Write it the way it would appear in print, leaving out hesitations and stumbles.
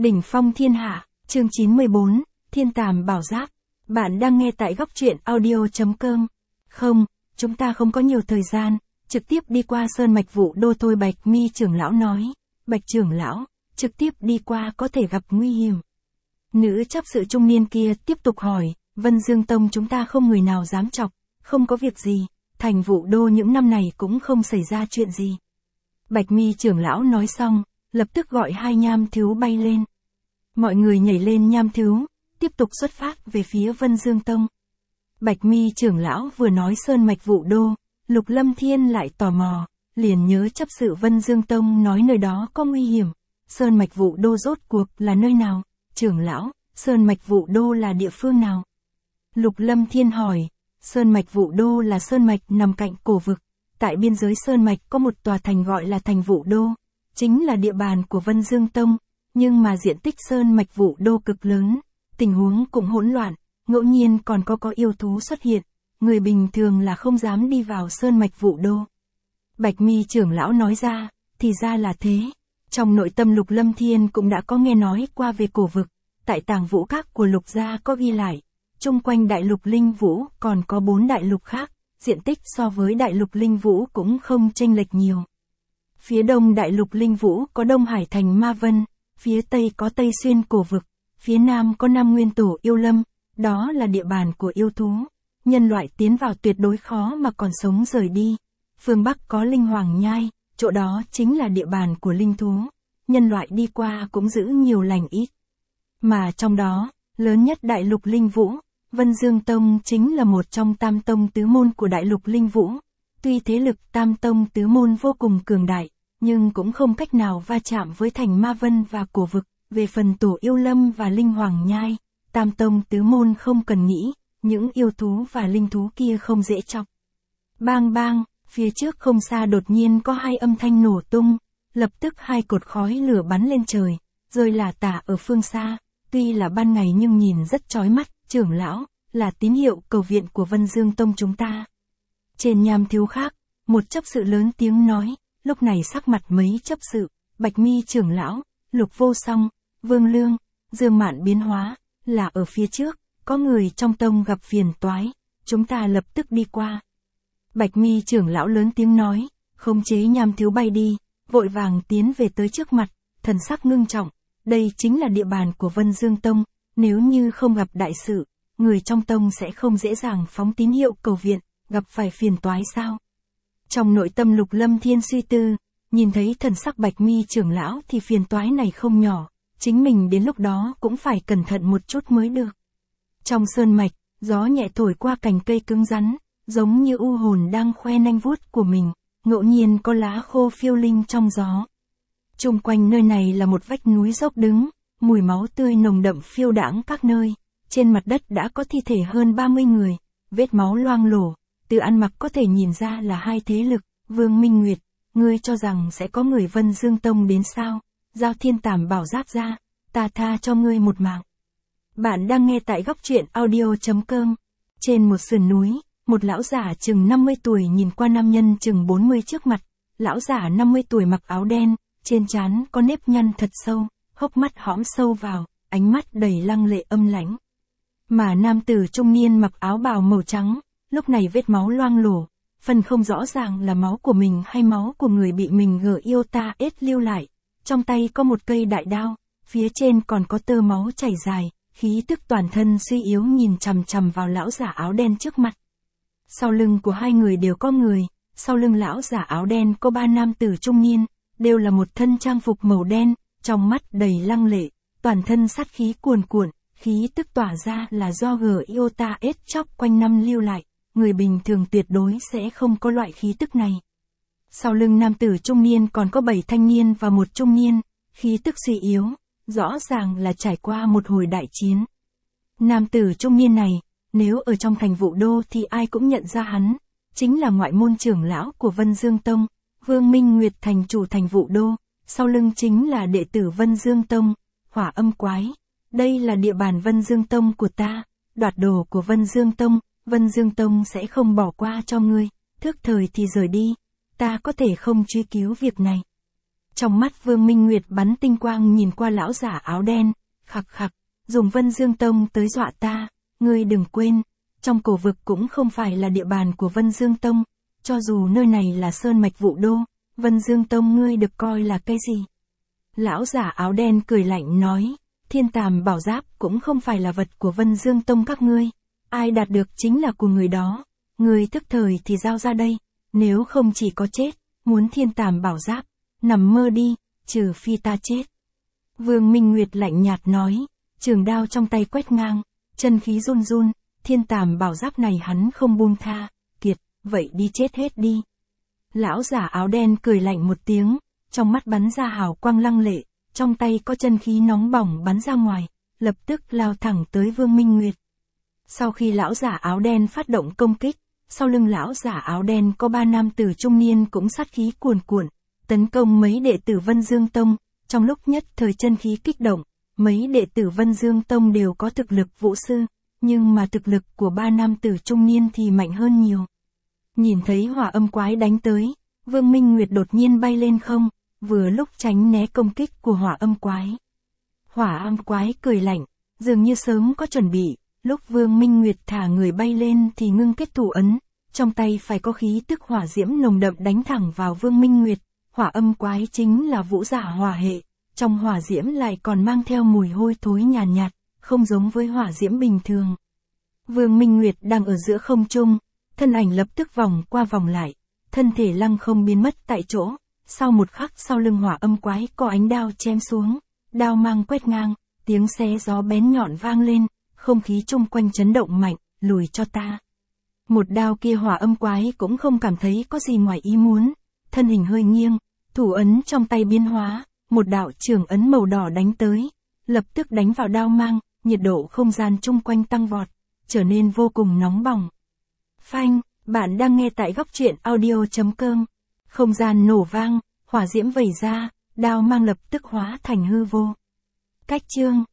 Đỉnh phong thiên hạ, chương 94, Thiên Tàm Bảo Giáp. Bạn đang nghe tại góc truyện audio.com. Không, chúng ta không có nhiều thời gian, trực tiếp đi qua sơn mạch Vũ Đô thôi, Bạch Mi trưởng lão nói. Bạch trưởng lão, trực tiếp đi qua có thể gặp nguy hiểm. Nữ chấp sự trung niên kia tiếp tục hỏi, Vân Dương Tông chúng ta không người nào dám chọc, không có việc gì, thành Vũ Đô những năm này cũng không xảy ra chuyện gì. Bạch Mi trưởng lão nói xong, lập tức gọi hai nham thứu bay lên. Mọi người nhảy lên nham thứu, tiếp tục xuất phát về phía Vân Dương Tông. Bạch Mi trưởng lão vừa nói sơn mạch Vũ Đô, Lục Lâm Thiên lại tò mò, liền nhớ chấp sự Vân Dương Tông nói nơi đó có nguy hiểm. Sơn mạch Vũ Đô rốt cuộc là nơi nào? Trưởng lão, sơn mạch Vũ Đô là địa phương nào? Lục Lâm Thiên hỏi. Sơn mạch Vũ Đô là sơn mạch nằm cạnh cổ vực. Tại biên giới sơn mạch có một tòa thành gọi là thành Vũ Đô, chính là địa bàn của Vân Dương Tông, nhưng mà diện tích sơn mạch Vũ Đô cực lớn, tình huống cũng hỗn loạn, ngẫu nhiên còn có yêu thú xuất hiện, người bình thường là không dám đi vào sơn mạch Vũ Đô. Bạch Mi trưởng lão nói ra, thì ra là thế. Trong nội tâm Lục Lâm Thiên cũng đã có nghe nói qua về cổ vực, tại tàng vũ các của Lục gia có ghi lại, chung quanh đại lục Linh Vũ còn có 4 đại lục khác, diện tích so với đại lục Linh Vũ cũng không chênh lệch nhiều. Phía đông đại lục Linh Vũ có Đông Hải thành Ma Vân, phía tây có Tây Xuyên cổ vực, phía nam có Nam Nguyên Tổ Yêu Lâm, đó là địa bàn của yêu thú. Nhân loại tiến vào tuyệt đối khó mà còn sống rời đi. Phương Bắc có Linh Hoàng Nhai, chỗ đó chính là địa bàn của linh thú. Nhân loại đi qua cũng giữ nhiều lành ít. Mà trong đó, lớn nhất đại lục Linh Vũ, Vân Dương Tông chính là một trong tam tông tứ môn của đại lục Linh Vũ. Tuy thế lực tam tông tứ môn vô cùng cường đại, nhưng cũng không cách nào va chạm với thành Ma Vân và cổ vực. Về phần Tổ Yêu Lâm và Linh Hoàng Nhai, tam tông tứ môn không cần nghĩ, những yêu thú và linh thú kia không dễ chọc. Bang bang, phía trước không xa đột nhiên có hai âm thanh nổ tung, lập tức hai cột khói lửa bắn lên trời, rơi lả tả ở phương xa, tuy là ban ngày nhưng nhìn rất chói mắt. Trưởng lão, là tín hiệu cầu viện của Vân Dương Tông chúng ta. Trên nham thứu khác, một chấp sự lớn tiếng nói, lúc này sắc mặt mấy chấp sự, Bạch Mi trưởng lão, Lục Vô Song, Vương Lương, Dương Mạn biến hóa, là ở phía trước, có người trong tông gặp phiền toái, chúng ta lập tức đi qua. Bạch Mi trưởng lão lớn tiếng nói, khống chế nham thứu bay đi, vội vàng tiến về tới trước mặt, thần sắc ngưng trọng, đây chính là địa bàn của Vân Dương Tông, nếu như không gặp đại sự, người trong tông sẽ không dễ dàng phóng tín hiệu cầu viện, gặp phải phiền toái sao? Trong nội tâm Lục Lâm Thiên suy tư, nhìn thấy thần sắc Bạch Mi trưởng lão thì phiền toái này không nhỏ, chính mình đến lúc đó cũng phải cẩn thận một chút mới được. Trong sơn mạch, gió nhẹ thổi qua cành cây cứng rắn, giống như u hồn đang khoe nanh vuốt của mình, ngẫu nhiên có lá khô phiêu linh trong gió. Chung quanh nơi này là một vách núi dốc đứng, mùi máu tươi nồng đậm phiêu đãng các nơi, trên mặt đất đã có thi thể hơn 30 người, vết máu loang lổ, từ ăn mặc có thể nhìn ra là hai thế lực. Vương Minh Nguyệt, ngươi cho rằng sẽ có người Vân Dương Tông đến sao? Giao Thiên Tàm Bảo Giáp ra, ta tha cho ngươi một mạng. Bạn đang nghe tại góc truyện audio.com. Trên một sườn núi, một lão giả chừng 50 tuổi nhìn qua nam nhân chừng 40 trước mặt. Lão giả 50 tuổi mặc áo đen, trên trán có nếp nhăn thật sâu, hốc mắt hõm sâu vào, ánh mắt đầy lăng lệ âm lãnh. Mà nam tử trung niên mặc áo bào màu trắng, lúc này vết máu loang lổ, phần không rõ ràng là máu của mình hay máu của người bị mình yêu ta ết lưu lại. Trong tay có một cây đại đao, phía trên còn có tơ máu chảy dài, khí tức toàn thân suy yếu nhìn chằm chằm vào lão giả áo đen trước mặt. Sau lưng của hai người đều có người, sau lưng lão giả áo đen có 3 nam tử trung niên, đều là một thân trang phục màu đen, trong mắt đầy lăng lệ, toàn thân sát khí cuồn cuộn, khí tức tỏa ra là do ta ết chóc quanh năm lưu lại, người bình thường tuyệt đối sẽ không có loại khí tức này. Sau lưng nam tử trung niên còn có 7 thanh niên và một trung niên, khí tức suy yếu, rõ ràng là trải qua một hồi đại chiến. Nam tử trung niên này, nếu ở trong thành Vũ Đô thì ai cũng nhận ra hắn, chính là ngoại môn trưởng lão của Vân Dương Tông, Vương Minh Nguyệt thành chủ thành Vũ Đô, sau lưng chính là đệ tử Vân Dương Tông, Hỏa Âm Quái. Đây là địa bàn Vân Dương Tông của ta, đoạt đồ của Vân Dương Tông sẽ không bỏ qua cho ngươi, thức thời thì rời đi, ta có thể không truy cứu việc này. Trong mắt Vương Minh Nguyệt bắn tinh quang nhìn qua lão giả áo đen, khặc khặc, dùng Vân Dương Tông tới dọa ta, ngươi đừng quên, trong cổ vực cũng không phải là địa bàn của Vân Dương Tông, cho dù nơi này là sơn mạch Vũ Đô, Vân Dương Tông ngươi được coi là cái gì? Lão giả áo đen cười lạnh nói, Thiên Tàm Bảo Giáp cũng không phải là vật của Vân Dương Tông các ngươi, ai đạt được chính là của người đó, ngươi tức thời thì giao ra đây, nếu không chỉ có chết, muốn Thiên Tàm Bảo Giáp, nằm mơ đi, trừ phi ta chết. Vương Minh Nguyệt lạnh nhạt nói, trường đao trong tay quét ngang, chân khí run run, Thiên Tàm Bảo Giáp này hắn không buông tha, kiệt, vậy đi chết hết đi. Lão giả áo đen cười lạnh một tiếng, trong mắt bắn ra hào quang lăng lệ, trong tay có chân khí nóng bỏng bắn ra ngoài, lập tức lao thẳng tới Vương Minh Nguyệt. Sau khi lão giả áo đen phát động công kích, sau lưng lão giả áo đen có 3 nam tử trung niên cũng sát khí cuồn cuộn, tấn công mấy đệ tử Vân Dương Tông, trong lúc nhất thời chân khí kích động, mấy đệ tử Vân Dương Tông đều có thực lực vũ sư, nhưng mà thực lực của 3 nam tử trung niên thì mạnh hơn nhiều. Nhìn thấy hỏa âm quái đánh tới, Vương Minh Nguyệt đột nhiên bay lên không, vừa lúc tránh né công kích của hỏa âm quái. Hỏa âm quái cười lạnh, dường như sớm có chuẩn bị, lúc Vương Minh Nguyệt thả người bay lên thì ngưng kết thủ ấn, trong tay phải có khí tức hỏa diễm nồng đậm đánh thẳng vào Vương Minh Nguyệt. Hỏa âm quái chính là vũ giả hỏa hệ, trong hỏa diễm lại còn mang theo mùi hôi thối nhàn nhạt, không giống với hỏa diễm bình thường. Vương Minh Nguyệt đang ở giữa không trung, thân ảnh lập tức vòng qua vòng lại, thân thể lăng không biến mất tại chỗ, sau một khắc sau lưng hỏa âm quái có ánh đao chém xuống, đao mang quét ngang, tiếng xé gió bén nhọn vang lên, không khí chung quanh chấn động mạnh, lùi cho ta. Một đao kia hỏa âm quái cũng không cảm thấy có gì ngoài ý muốn, thân hình hơi nghiêng, thủ ấn trong tay biến hóa, một đạo trường ấn màu đỏ đánh tới, lập tức đánh vào đao mang, nhiệt độ không gian chung quanh tăng vọt, trở nên vô cùng nóng bỏng. Phanh, bạn đang nghe tại góc truyện audio.com. Không gian nổ vang, hỏa diễm vẩy ra, đao mang lập tức hóa thành hư vô. Cách chương